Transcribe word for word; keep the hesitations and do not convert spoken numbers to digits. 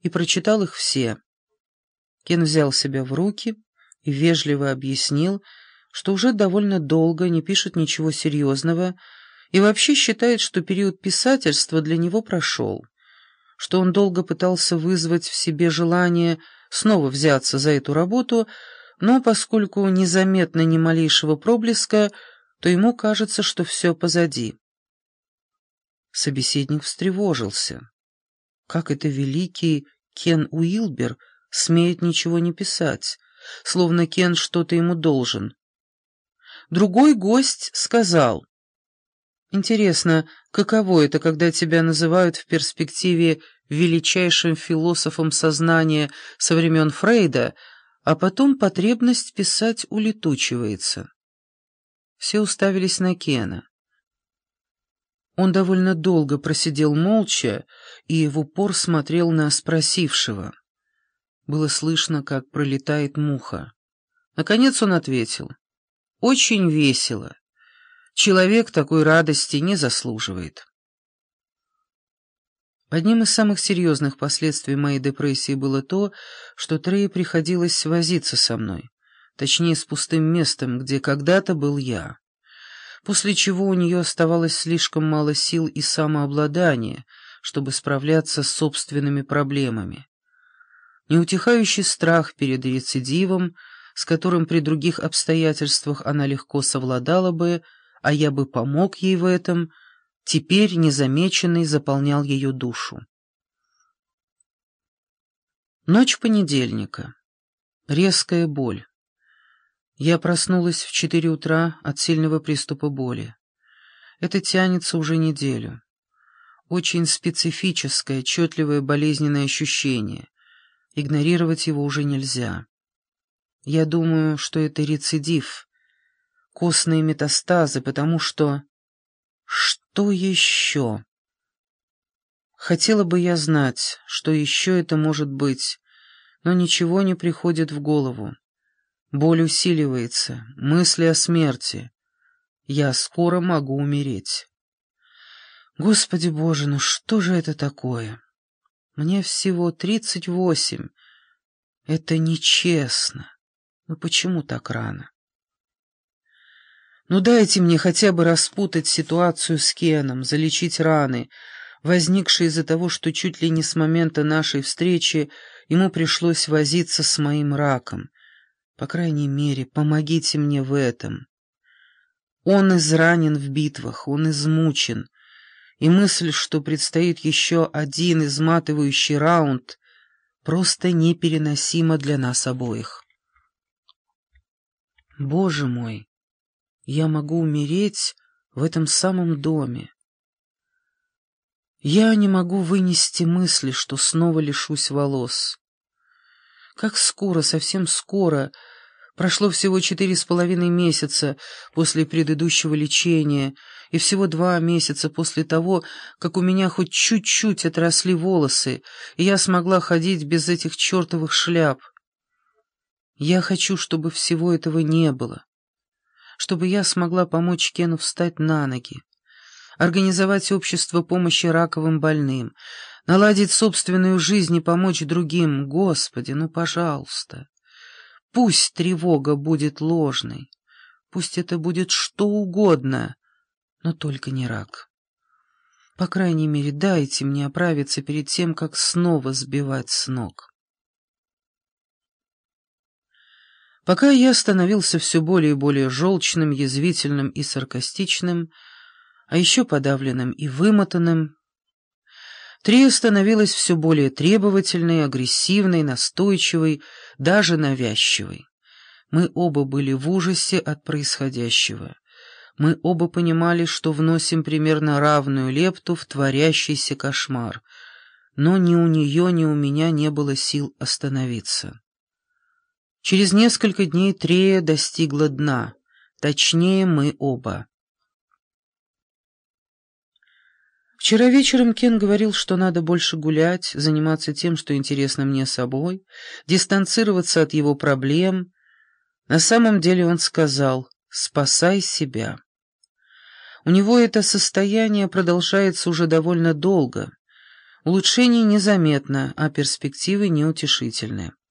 и прочитал их все. Кен взял себя в руки и вежливо объяснил, что уже довольно долго не пишет ничего серьезного и вообще считает, что период писательства для него прошел, что он долго пытался вызвать в себе желание снова взяться за эту работу, но поскольку незаметно ни малейшего проблеска, то ему кажется, что все позади. Собеседник встревожился. Как это великий Кен Уилбер смеет ничего не писать, словно Кен что-то ему должен? Другой гость сказал: «Интересно, каково это, когда тебя называют в перспективе величайшим философом сознания со времен Фрейда, а потом потребность писать улетучивается?» Все уставились на Кена. Он довольно долго просидел молча и в упор смотрел на спросившего. Было слышно, как пролетает муха. Наконец он ответил: «Очень весело. Человек такой радости не заслуживает». Одним из самых серьезных последствий моей депрессии было то, что Трее приходилось возиться со мной, точнее, с пустым местом, где когда-то был я, после чего у нее оставалось слишком мало сил и самообладания, чтобы справляться с собственными проблемами. Неутихающий страх перед рецидивом, с которым при других обстоятельствах она легко совладала бы, а я бы помог ей в этом, теперь незамеченный заполнял ее душу. Ночь понедельника. Резкая боль. Я проснулась в четыре утра от сильного приступа боли. Это тянется уже неделю. Очень специфическое, отчетливое болезненное ощущение. Игнорировать его уже нельзя. Я думаю, что это рецидив, костные метастазы, потому что... Что еще? Хотела бы я знать, что еще это может быть, но ничего не приходит в голову. Боль усиливается, мысли о смерти. Я скоро могу умереть. Господи Боже, ну что же это такое? Мне всего тридцать восемь. Это нечестно. Ну почему так рано? Ну дайте мне хотя бы распутать ситуацию с Кеном, залечить раны, возникшие из-за того, что чуть ли не с момента нашей встречи ему пришлось возиться с моим раком. По крайней мере, помогите мне в этом. Он изранен в битвах, он измучен, и мысль, что предстоит еще один изматывающий раунд, просто непереносима для нас обоих. Боже мой! Я могу умереть в этом самом доме. Я не могу вынести мысли, что снова лишусь волос. Как скоро, совсем скоро, прошло всего четыре с половиной месяца после предыдущего лечения и всего два месяца после того, как у меня хоть чуть-чуть отросли волосы, и я смогла ходить без этих чертовых шляп. Я хочу, чтобы всего этого не было. Чтобы я смогла помочь Кену встать на ноги, организовать общество помощи раковым больным, наладить собственную жизнь и помочь другим. Господи, ну, пожалуйста, пусть тревога будет ложной, пусть это будет что угодно, но только не рак. По крайней мере, дайте мне оправиться перед тем, как снова сбивать с ног. Пока я становился все более и более желчным, язвительным и саркастичным, а еще подавленным и вымотанным, Трия становилась все более требовательной, агрессивной, настойчивой, даже навязчивой. Мы оба были в ужасе от происходящего. Мы оба понимали, что вносим примерно равную лепту в творящийся кошмар, но ни у нее, ни у меня не было сил остановиться. Через несколько дней Трея достигла дна, точнее, мы оба. Вчера вечером Кен говорил, что надо больше гулять, заниматься тем, что интересно мне собой, дистанцироваться от его проблем. На самом деле он сказал: «Спасай себя». У него это состояние продолжается уже довольно долго. Улучшений незаметно, а перспективы неутешительны.